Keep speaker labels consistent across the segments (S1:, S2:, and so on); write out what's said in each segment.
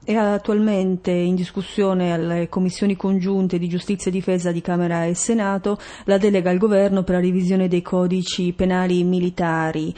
S1: È attualmente in discussione alle commissioni congiunte di giustizia e difesa di Camera e Senato la delega al governo per la revisione dei codici penali militari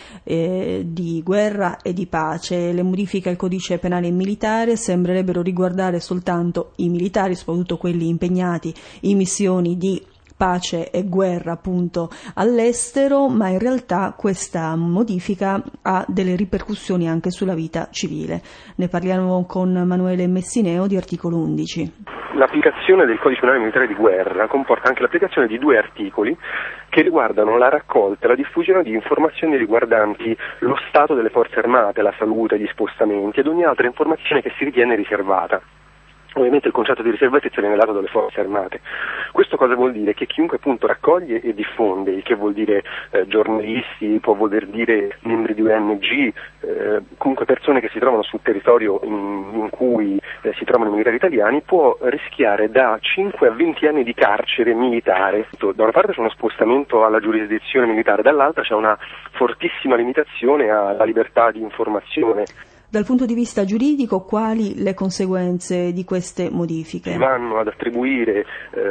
S1: di guerra e di pace. Le modifiche al codice penale militare sembrerebbero riguardare soltanto i militari, soprattutto quelli impegnati in missioni di pace e guerra appunto all'estero, ma in realtà questa modifica ha delle ripercussioni anche sulla vita civile. Ne parliamo con Manuele Messineo di Articolo 11.
S2: L'applicazione del Codice Penale Militare di Guerra comporta anche l'applicazione di 2 articoli che riguardano la raccolta e la diffusione di informazioni riguardanti lo stato delle forze armate, la salute, gli spostamenti ed ogni altra informazione che si ritiene riservata. Ovviamente il concetto di riservatezza viene dato dalle forze armate. Questo cosa vuol dire? Che chiunque appunto raccoglie e diffonde, il che vuol dire giornalisti, può voler dire membri di ONG, comunque persone che si trovano sul territorio in cui si trovano i militari italiani, può rischiare da 5 a 20 anni di carcere militare. Da una parte c'è uno spostamento alla giurisdizione militare, dall'altra c'è una fortissima limitazione alla libertà di informazione.
S1: Dal punto di vista giuridico, quali le conseguenze di queste modifiche?
S2: Vanno ad attribuire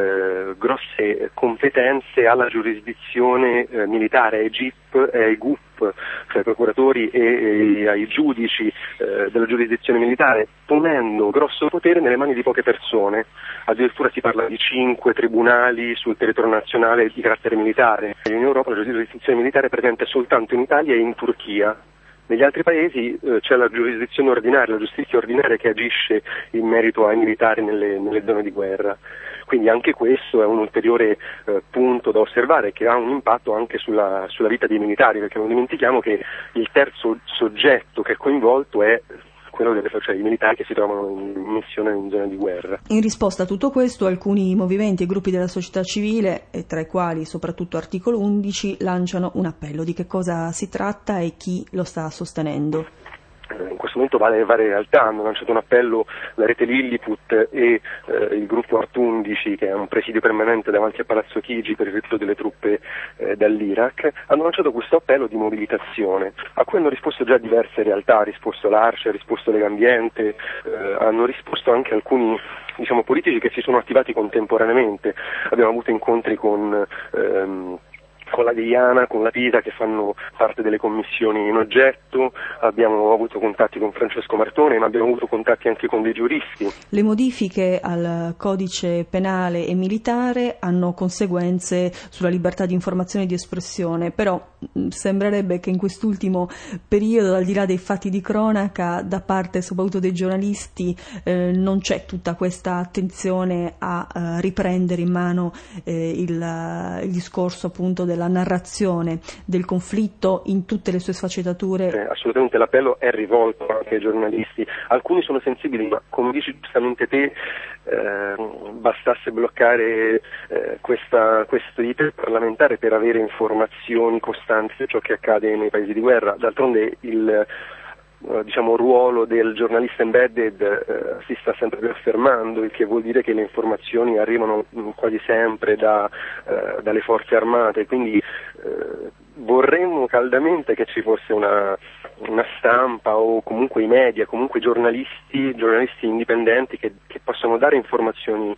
S2: grosse competenze alla giurisdizione militare, ai GIP e ai GUP, cioè ai procuratori e ai giudici della giurisdizione militare, ponendo grosso potere nelle mani di poche persone. Addirittura si parla di 5 tribunali sul territorio nazionale di carattere militare. In Europa la giurisdizione militare è presente soltanto in Italia e in Turchia. Negli altri paesi c'è la giurisdizione ordinaria, la giustizia ordinaria che agisce in merito ai militari nelle zone di guerra. Quindi anche questo è un ulteriore punto da osservare che ha un impatto anche sulla vita dei militari, perché non dimentichiamo che il terzo soggetto che è coinvolto è quello cioè i militari che si trovano in missione in zona di guerra.
S1: In risposta a tutto questo, alcuni movimenti e gruppi della società civile, e tra i quali soprattutto Articolo 11, lanciano un appello. Di che cosa si tratta e chi lo sta sostenendo?
S2: In questo momento varie realtà hanno lanciato un appello, la rete Lilliput e il gruppo Art 11, che è un presidio permanente davanti a Palazzo Chigi per il ritiro delle truppe dall'Iraq, hanno lanciato questo appello di mobilitazione, a cui hanno risposto già diverse realtà, ha risposto l'Arce, ha risposto Legambiente, hanno risposto anche alcuni politici che si sono attivati contemporaneamente. Abbiamo avuto incontri con la Diana, con la Pisa, che fanno parte delle commissioni in oggetto, abbiamo avuto contatti con Francesco Martone, ma abbiamo avuto contatti anche con dei giuristi.
S1: Le modifiche al codice penale e militare hanno conseguenze sulla libertà di informazione e di espressione, però sembrerebbe che in quest'ultimo periodo, al di là dei fatti di cronaca, da parte soprattutto dei giornalisti non c'è tutta questa attenzione a riprendere in mano il discorso appunto della narrazione del conflitto in tutte le sue sfaccettature.
S2: Assolutamente, l'appello è rivolto anche ai giornalisti. Alcuni sono sensibili, ma come dici giustamente te, bastasse bloccare questo iter parlamentare per avere informazioni costanti su ciò che accade nei paesi di guerra. D'altronde il ruolo del giornalista embedded si sta sempre più affermando, il che vuol dire che le informazioni arrivano quasi sempre dalle forze armate, quindi vorremmo caldamente che ci fosse una stampa o comunque i media, comunque giornalisti indipendenti che possano dare informazioni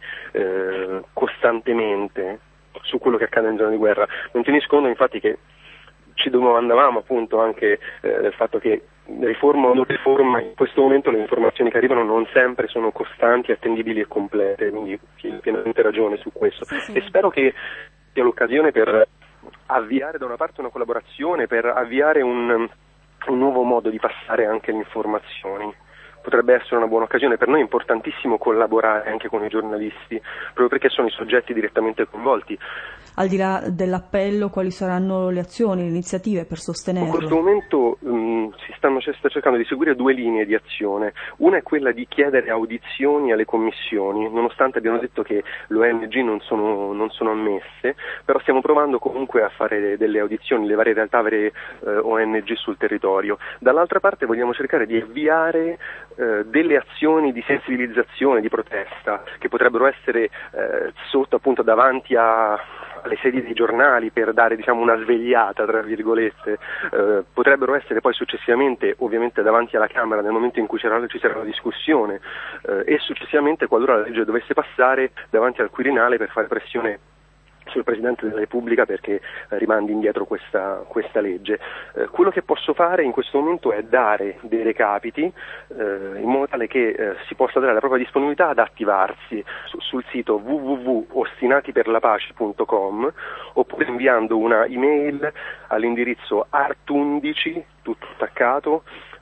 S2: costantemente su quello che accade in zona di guerra. Non ti nascondo infatti che ci domandavamo appunto anche del fatto che riforma o non riforma, in questo momento le informazioni che arrivano non sempre sono costanti, attendibili e complete, quindi hai pienamente ragione su questo. Sì. E spero che sia l'occasione per avviare da una parte una collaborazione, per avviare un nuovo modo di passare anche le informazioni. Potrebbe essere una buona occasione. Per noi è importantissimo collaborare anche con i giornalisti, proprio perché sono i soggetti direttamente coinvolti.
S1: Al di là dell'appello, quali saranno le azioni, le iniziative per sostenerlo?
S2: In questo momento si sta cercando di seguire 2 linee di azione. Una è quella di chiedere audizioni alle commissioni, nonostante abbiano detto che le ONG non sono ammesse, però stiamo provando comunque a fare delle audizioni, le varie realtà, varie ONG sul territorio. Dall'altra parte vogliamo cercare di avviare delle azioni di sensibilizzazione, di protesta, che potrebbero essere sotto appunto davanti alle sedie dei giornali per dare una svegliata tra virgolette, potrebbero essere poi successivamente ovviamente davanti alla Camera nel momento in cui ci sarà la discussione e successivamente, qualora la legge dovesse passare, davanti al Quirinale per fare pressione sul Presidente della Repubblica perché rimandi indietro questa legge. Quello che posso fare in questo momento è dare dei recapiti in modo tale che si possa dare la propria disponibilità ad attivarsi sul sito www.ostinatiperlapace.com oppure inviando una email all'indirizzo art11 tutto attaccato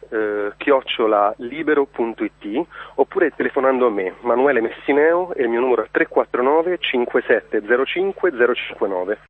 S2: @libero.it oppure telefonando a me, Manuele Messineo, e il mio numero è 349 5705 059.